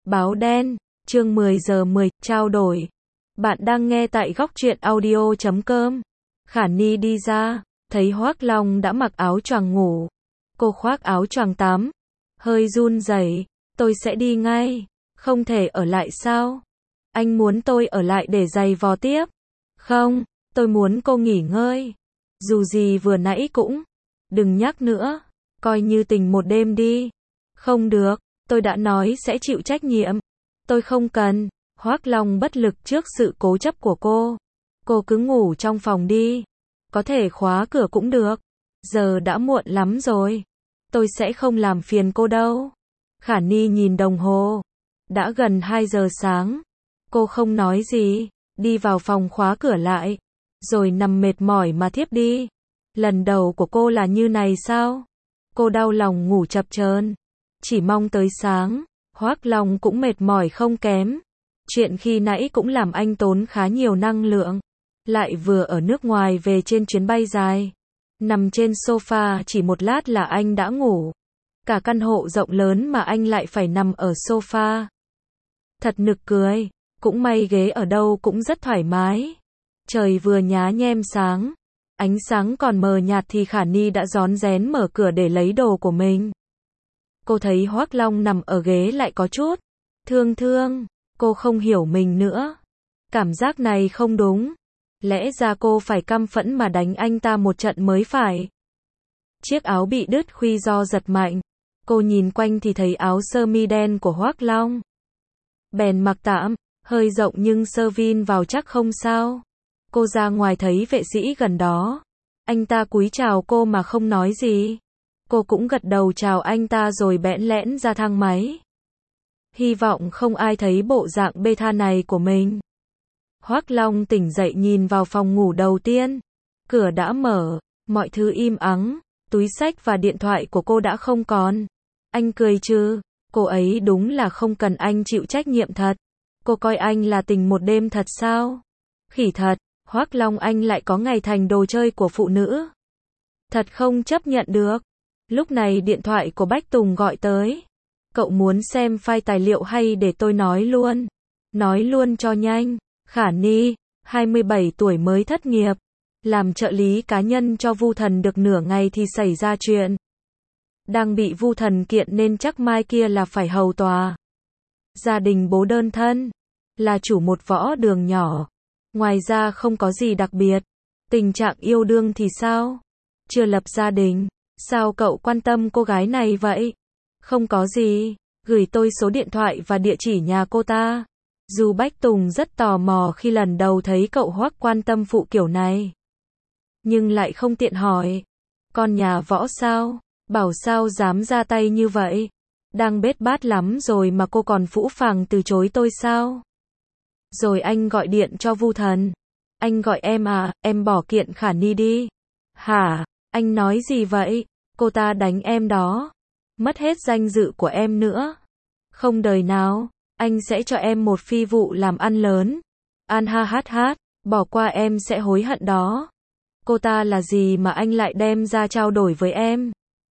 Báo đen, chương 10 giờ 10, trao đổi. Bạn đang nghe tại góc truyện audio.com. Khả Ni đi ra, thấy Hoác Long đã mặc áo choàng ngủ. Cô khoác áo choàng tắm, hơi run rẩy. Tôi sẽ đi ngay, không thể ở lại sao? Anh muốn tôi ở lại để giày vò tiếp? Không, tôi muốn cô nghỉ ngơi. Dù gì vừa nãy cũng, đừng nhắc nữa, coi như tình một đêm đi. Không được, tôi đã nói sẽ chịu trách nhiệm. Tôi không cần. Hoác Long bất lực trước sự cố chấp của cô. Cô cứ ngủ trong phòng đi. Có thể khóa cửa cũng được. Giờ đã muộn lắm rồi. Tôi sẽ không làm phiền cô đâu. Khả Ni nhìn đồng hồ. Đã gần 2 giờ sáng. Cô không nói gì, đi vào phòng khóa cửa lại. Rồi nằm mệt mỏi mà thiếp đi. Lần đầu của cô là như này sao? Cô đau lòng ngủ chập chờn. Chỉ mong tới sáng. Hoác Long cũng mệt mỏi không kém. Chuyện khi nãy cũng làm anh tốn khá nhiều năng lượng. Lại vừa ở nước ngoài về trên chuyến bay dài. Nằm trên sofa chỉ một lát là anh đã ngủ. Cả căn hộ rộng lớn mà anh lại phải nằm ở sofa. Thật nực cười. Cũng may ghế ở đâu cũng rất thoải mái. Trời vừa nhá nhem sáng. Ánh sáng còn mờ nhạt thì Khả Ni đã rón rén mở cửa để lấy đồ của mình. Cô thấy Hoác Long nằm ở ghế lại có chút thương. Cô không hiểu mình nữa. Cảm giác này không đúng. Lẽ ra cô phải căm phẫn mà đánh anh ta một trận mới phải. Chiếc áo bị đứt khuy do giật mạnh. Cô nhìn quanh thì thấy áo sơ mi đen của Hoác Long. Bèn mặc tạm, hơi rộng nhưng sơ vin vào chắc không sao. Cô ra ngoài thấy vệ sĩ gần đó. Anh ta cúi chào cô mà không nói gì. Cô cũng gật đầu chào anh ta rồi bẽn lẽn ra thang máy. Hy vọng không ai thấy bộ dạng bê tha này của mình. Hoác Long tỉnh dậy nhìn vào phòng ngủ đầu tiên. Cửa đã mở, mọi thứ im ắng, túi xách và điện thoại của cô đã không còn. Anh cười chứ, cô ấy đúng là không cần anh chịu trách nhiệm thật. Cô coi anh là tình một đêm thật sao? Khỉ thật, Hoác Long anh lại có ngày thành đồ chơi của phụ nữ. Thật không chấp nhận được. Lúc này điện thoại của Bách Tùng gọi tới. Cậu muốn xem file tài liệu hay để tôi nói luôn? Nói luôn cho nhanh. Khả Ni, 27 tuổi mới thất nghiệp. Làm trợ lý cá nhân cho Vu Thần được nửa ngày thì xảy ra chuyện. Đang bị Vu Thần kiện nên chắc mai kia là phải hầu tòa. Gia đình bố đơn thân. Là chủ một võ đường nhỏ. Ngoài ra không có gì đặc biệt. Tình trạng yêu đương thì sao? Chưa lập gia đình. Sao cậu quan tâm cô gái này vậy? Không có gì. Gửi tôi số điện thoại và địa chỉ nhà cô ta. Dù Bách Tùng rất tò mò khi lần đầu thấy cậu Hoác quan tâm phụ kiểu này. Nhưng lại không tiện hỏi. Con nhà võ sao? Bảo sao dám ra tay như vậy? Đang bết bát lắm rồi mà cô còn phũ phàng từ chối tôi sao? Rồi anh gọi điện cho Vu Thần. Anh gọi em à, em bỏ kiện Khả Ni đi. Hả? Anh nói gì vậy? Cô ta đánh em đó. Mất hết danh dự của em nữa. Không đời nào, anh sẽ cho em một phi vụ làm ăn lớn. An ha hát hát, bỏ qua em sẽ hối hận đó. Cô ta là gì mà anh lại đem ra trao đổi với em?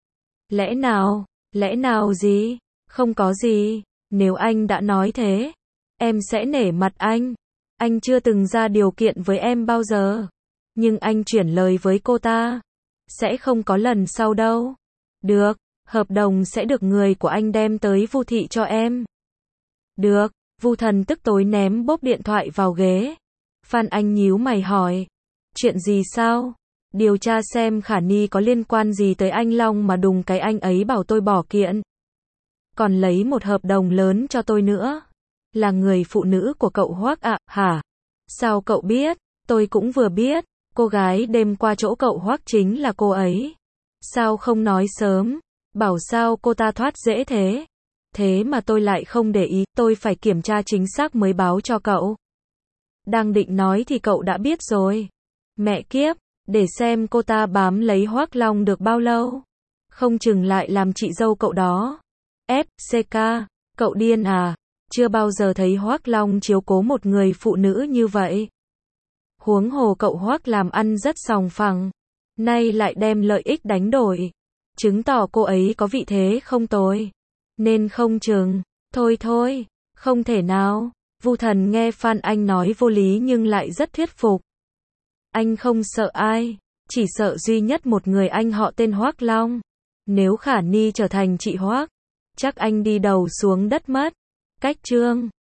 Lẽ nào gì? Không có gì, nếu anh đã nói thế, em sẽ nể mặt anh. Anh chưa từng ra điều kiện với em bao giờ. Nhưng anh chuyển lời với cô ta. Sẽ không có lần sau đâu. Được, hợp đồng sẽ được người của anh đem tới Vu thị cho em. Được, Vu Thần tức tối ném bốp điện thoại vào ghế. Phan Anh nhíu mày hỏi. Chuyện gì sao? Điều tra xem Khả Ni có liên quan gì tới anh Long mà đùng cái anh ấy bảo tôi bỏ kiện. Còn lấy một hợp đồng lớn cho tôi nữa. Là người phụ nữ của cậu Hoác ạ, hả? Sao cậu biết? Tôi cũng vừa biết. Cô gái đêm qua chỗ cậu Hoác chính là cô ấy. Sao không nói sớm? Bảo sao cô ta thoát dễ thế? Thế mà tôi lại không để ý, tôi phải kiểm tra chính xác mới báo cho cậu. Đang định nói thì cậu đã biết rồi. Mẹ kiếp, để xem cô ta bám lấy Hoác Long được bao lâu. Không chừng lại làm chị dâu cậu đó. FCK, cậu điên à? Chưa bao giờ thấy Hoác Long chiếu cố một người phụ nữ như vậy. Huống hồ cậu Hoác làm ăn rất sòng phẳng. Nay lại đem lợi ích đánh đổi. Chứng tỏ cô ấy có vị thế không tồi. Nên không chừng. Thôi, Không thể nào. Vu Thần nghe Phan Anh nói vô lý nhưng lại rất thuyết phục. Anh không sợ ai, chỉ sợ duy nhất một người anh họ tên Hoác Long. Nếu Khả Ni trở thành chị Hoác, chắc anh đi đầu xuống đất mất. Cách chương